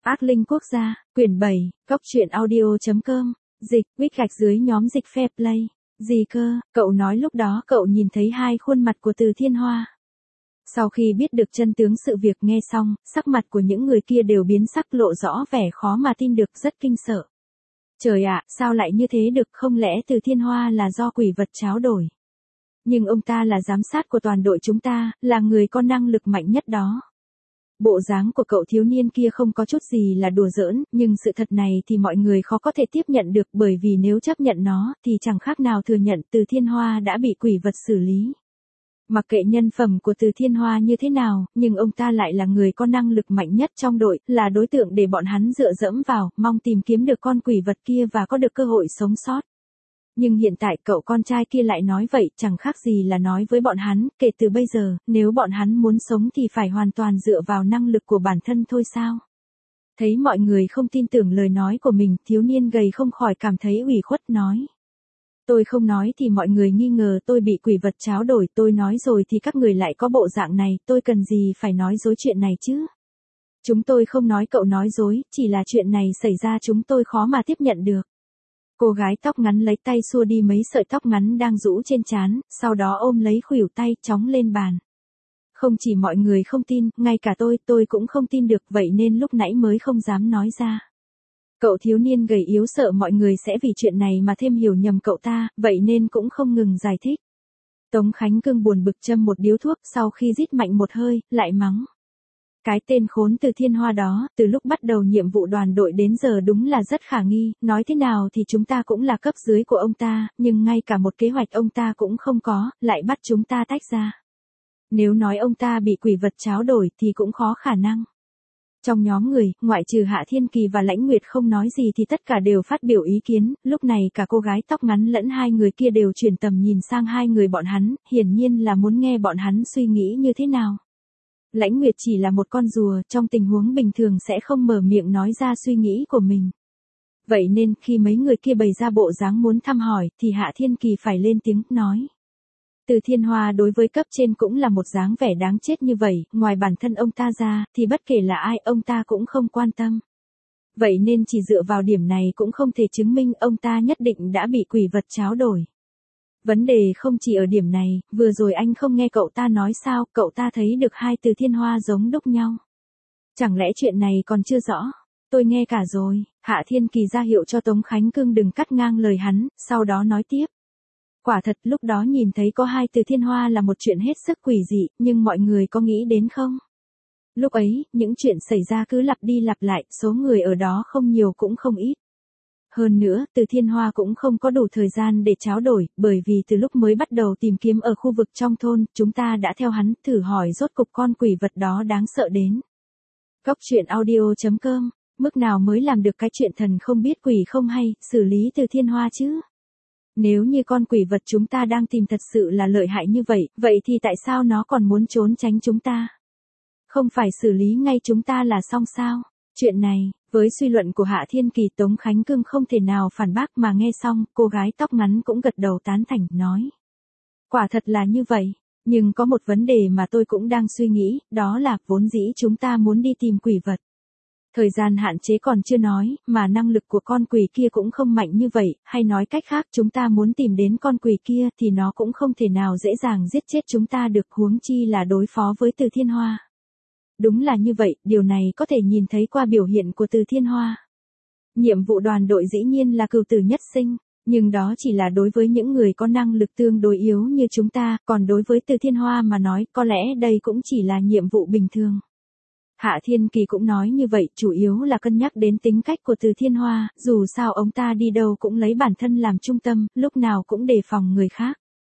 Ác Linh Quốc gia, quyển 7, goctruyện audio.com, dịch, _ nhóm dịch fair play. Gì cơ, cậu nói lúc đó cậu nhìn thấy hai khuôn mặt của Từ Thiên Hoa. Sau khi biết được chân tướng sự việc nghe xong, sắc mặt của những người kia đều biến sắc lộ rõ vẻ khó mà tin được, rất kinh sợ. Trời ạ, sao lại như thế được, không lẽ Từ Thiên Hoa là do quỷ vật tráo đổi? Nhưng ông ta là giám sát của toàn đội chúng ta, là người có năng lực mạnh nhất đó. Bộ dáng của cậu thiếu niên kia không có chút gì là đùa giỡn, nhưng sự thật này thì mọi người khó có thể tiếp nhận được, bởi vì nếu chấp nhận nó thì chẳng khác nào thừa nhận Từ Thiên Hoa đã bị quỷ vật xử lý. Mặc kệ nhân phẩm của Từ Thiên Hoa như thế nào, nhưng ông ta lại là người có năng lực mạnh nhất trong đội, là đối tượng để bọn hắn dựa dẫm vào, mong tìm kiếm được con quỷ vật kia và có được cơ hội sống sót. Nhưng hiện tại cậu con trai kia lại nói vậy, chẳng khác gì là nói với bọn hắn, kể từ bây giờ, nếu bọn hắn muốn sống thì phải hoàn toàn dựa vào năng lực của bản thân thôi sao? Thấy mọi người không tin tưởng lời nói của mình, thiếu niên gầy không khỏi cảm thấy ủy khuất nói. Tôi không nói thì mọi người nghi ngờ tôi bị quỷ vật tráo đổi, tôi nói rồi thì các người lại có bộ dạng này, tôi cần gì phải nói dối chuyện này chứ? Chúng tôi không nói cậu nói dối, chỉ là chuyện này xảy ra chúng tôi khó mà tiếp nhận được. Cô gái tóc ngắn lấy tay xua đi mấy sợi tóc ngắn đang rũ trên trán, sau đó ôm lấy khuỷu tay chóng lên bàn. Không chỉ mọi người không tin, ngay cả tôi cũng không tin được, vậy nên lúc nãy mới không dám nói ra. Cậu thiếu niên gầy yếu sợ mọi người sẽ vì chuyện này mà thêm hiểu nhầm cậu ta, vậy nên cũng không ngừng giải thích. Tống Khánh Cương buồn bực châm một điếu thuốc, sau khi rít mạnh một hơi, lại mắng. Cái tên khốn Từ Thiên Hoa đó, từ lúc bắt đầu nhiệm vụ đoàn đội đến giờ đúng là rất khả nghi, nói thế nào thì chúng ta cũng là cấp dưới của ông ta, nhưng ngay cả một kế hoạch ông ta cũng không có, lại bắt chúng ta tách ra. Nếu nói ông ta bị quỷ vật tráo đổi thì cũng khó khả năng. Trong nhóm người, ngoại trừ Hạ Thiên Kỳ và Lãnh Nguyệt không nói gì thì tất cả đều phát biểu ý kiến, lúc này cả cô gái tóc ngắn lẫn hai người kia đều chuyển tầm nhìn sang hai người bọn hắn, hiển nhiên là muốn nghe bọn hắn suy nghĩ như thế nào. Lãnh Nguyệt chỉ là một con rùa, trong tình huống bình thường sẽ không mở miệng nói ra suy nghĩ của mình. Vậy nên khi mấy người kia bày ra bộ dáng muốn thăm hỏi, thì Hạ Thiên Kỳ phải lên tiếng, nói. Từ Thiên Hoa đối với cấp trên cũng là một dáng vẻ đáng chết như vậy, ngoài bản thân ông ta ra, thì bất kể là ai ông ta cũng không quan tâm. Vậy nên chỉ dựa vào điểm này cũng không thể chứng minh ông ta nhất định đã bị quỷ vật tráo đổi. Vấn đề không chỉ ở điểm này, vừa rồi anh không nghe cậu ta nói sao, cậu ta thấy được hai Từ Thiên Hoa giống đúc nhau. Chẳng lẽ chuyện này còn chưa rõ? Tôi nghe cả rồi. Hạ Thiên Kỳ ra hiệu cho Tống Khánh Cương đừng cắt ngang lời hắn, sau đó nói tiếp. Quả thật lúc đó nhìn thấy có hai Từ Thiên Hoa là một chuyện hết sức quỷ dị, nhưng mọi người có nghĩ đến không? Lúc ấy, những chuyện xảy ra cứ lặp đi lặp lại, số người ở đó không nhiều cũng không ít. Hơn nữa, Từ Thiên Hoa cũng không có đủ thời gian để tráo đổi, bởi vì từ lúc mới bắt đầu tìm kiếm ở khu vực trong thôn, chúng ta đã theo hắn, thử hỏi rốt cục con quỷ vật đó đáng sợ đến. Goctruyện audio.com, mức nào mới làm được cái chuyện thần không biết quỷ không hay, xử lý Từ Thiên Hoa chứ? Nếu như con quỷ vật chúng ta đang tìm thật sự là lợi hại như vậy, vậy thì tại sao nó còn muốn trốn tránh chúng ta? Không phải xử lý ngay chúng ta là xong sao? Chuyện này, với suy luận của Hạ Thiên Kỳ, Tống Khánh Cương không thể nào phản bác, mà nghe xong, cô gái tóc ngắn cũng gật đầu tán thành, nói. Quả thật là như vậy, nhưng có một vấn đề mà tôi cũng đang suy nghĩ, đó là vốn dĩ chúng ta muốn đi tìm quỷ vật. Thời gian hạn chế còn chưa nói, mà năng lực của con quỷ kia cũng không mạnh như vậy, hay nói cách khác chúng ta muốn tìm đến con quỷ kia thì nó cũng không thể nào dễ dàng giết chết chúng ta được, huống chi là đối phó với Từ Thiên Hoa. Đúng là như vậy, điều này có thể nhìn thấy qua biểu hiện của Từ Thiên Hoa. Nhiệm vụ đoàn đội dĩ nhiên là cửu tử nhất sinh, nhưng đó chỉ là đối với những người có năng lực tương đối yếu như chúng ta, còn đối với Từ Thiên Hoa mà nói, có lẽ đây cũng chỉ là nhiệm vụ bình thường. Hạ Thiên Kỳ cũng nói như vậy, chủ yếu là cân nhắc đến tính cách của Từ Thiên Hoa, dù sao ông ta đi đâu cũng lấy bản thân làm trung tâm, lúc nào cũng đề phòng người khác.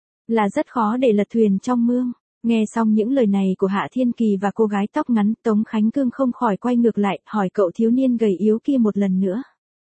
Là rất khó để lật thuyền trong mương. Nghe xong những lời này của Hạ Thiên Kỳ và cô gái tóc ngắn, Tống Khánh Cương không khỏi quay ngược lại, hỏi cậu thiếu niên gầy yếu kia một lần nữa.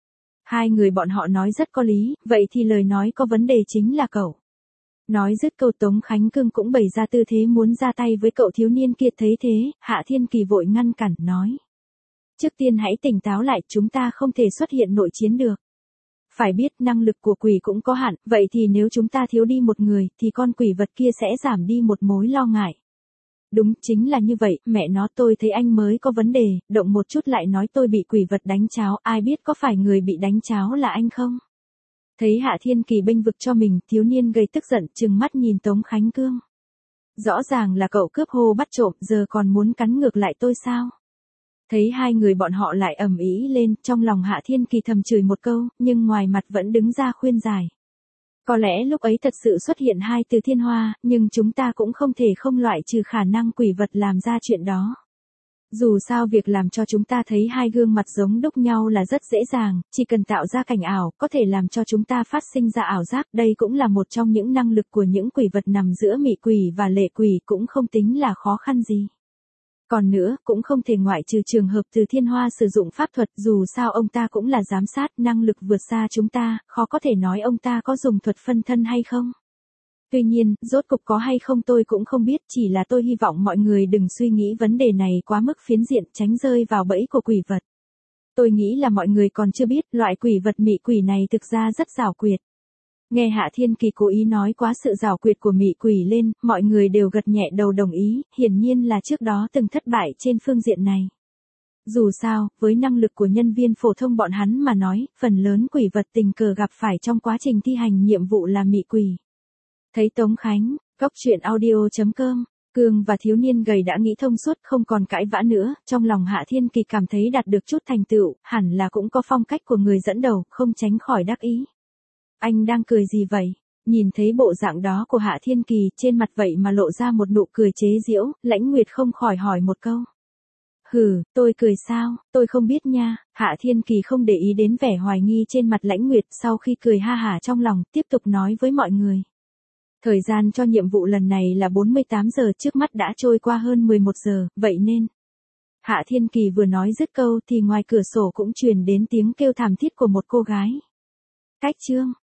Hai người bọn họ nói rất có lý, vậy thì lời nói có vấn đề chính là cậu. Nói dứt câu, Tống Khánh Cương cũng bày ra tư thế muốn ra tay với cậu thiếu niên kia, thấy thế, Hạ Thiên Kỳ vội ngăn cản, nói. Trước tiên hãy tỉnh táo lại, chúng ta không thể xuất hiện nội chiến được. Phải biết năng lực của quỷ cũng có hạn, vậy thì nếu chúng ta thiếu đi một người, thì con quỷ vật kia sẽ giảm đi một mối lo ngại. Đúng chính là như vậy, mẹ nó tôi thấy anh mới có vấn đề, động một chút lại nói tôi bị quỷ vật đánh cháo, ai biết có phải người bị đánh cháo là anh không? Thấy Hạ Thiên Kỳ bênh vực cho mình, thiếu niên gây tức giận, trừng mắt nhìn Tống Khánh Cương. Rõ ràng là cậu cướp hô bắt trộm, giờ còn muốn cắn ngược lại tôi sao? Thấy hai người bọn họ lại ầm ĩ lên, trong lòng Hạ Thiên Kỳ thầm chửi một câu, nhưng ngoài mặt vẫn đứng ra khuyên giải. Có lẽ lúc ấy thật sự xuất hiện hai từ thiên hoa, nhưng chúng ta cũng không thể không loại trừ khả năng quỷ vật làm ra chuyện đó. Dù sao việc làm cho chúng ta thấy hai gương mặt giống đúc nhau là rất dễ dàng, chỉ cần tạo ra cảnh ảo, có thể làm cho chúng ta phát sinh ra ảo giác, đây cũng là một trong những năng lực của những quỷ vật nằm giữa mị quỷ và lệ quỷ, cũng không tính là khó khăn gì. Còn nữa, cũng không thể ngoại trừ trường hợp Từ Thiên Hoa sử dụng pháp thuật, dù sao ông ta cũng là giám sát, năng lực vượt xa chúng ta, khó có thể nói ông ta có dùng thuật phân thân hay không. Tuy nhiên, rốt cục có hay không tôi cũng không biết, chỉ là tôi hy vọng mọi người đừng suy nghĩ vấn đề này quá mức phiến diện, tránh rơi vào bẫy của quỷ vật. Tôi nghĩ là mọi người còn chưa biết, loại quỷ vật mị quỷ này thực ra rất giảo quyệt. Nghe Hạ Thiên Kỳ cố ý nói quá sự giảo quyệt của mị quỷ lên, mọi người đều gật nhẹ đầu đồng ý, hiển nhiên là trước đó từng thất bại trên phương diện này. Dù sao, với năng lực của nhân viên phổ thông bọn hắn mà nói, phần lớn quỷ vật tình cờ gặp phải trong quá trình thi hành nhiệm vụ là mị quỷ. Thấy Tống Khánh, Cóc Truyện Audio.com, Cương và thiếu niên gầy đã nghĩ thông suốt, không còn cãi vã nữa, trong lòng Hạ Thiên Kỳ cảm thấy đạt được chút thành tựu, hẳn là cũng có phong cách của người dẫn đầu, không tránh khỏi đắc ý. Anh đang cười gì vậy? Nhìn thấy bộ dạng đó của Hạ Thiên Kỳ, trên mặt vậy mà lộ ra một nụ cười chế giễu, Lãnh Nguyệt không khỏi hỏi một câu. Hừ, tôi cười sao, tôi không biết nha. Hạ Thiên Kỳ không để ý đến vẻ hoài nghi trên mặt Lãnh Nguyệt, sau khi cười ha hả trong lòng, tiếp tục nói với mọi người. Thời gian cho nhiệm vụ lần này là 48 giờ, trước mắt đã trôi qua hơn 11 giờ, vậy nên. Hạ Thiên Kỳ vừa nói dứt câu thì ngoài cửa sổ cũng truyền đến tiếng kêu thảm thiết của một cô gái. Cách chương.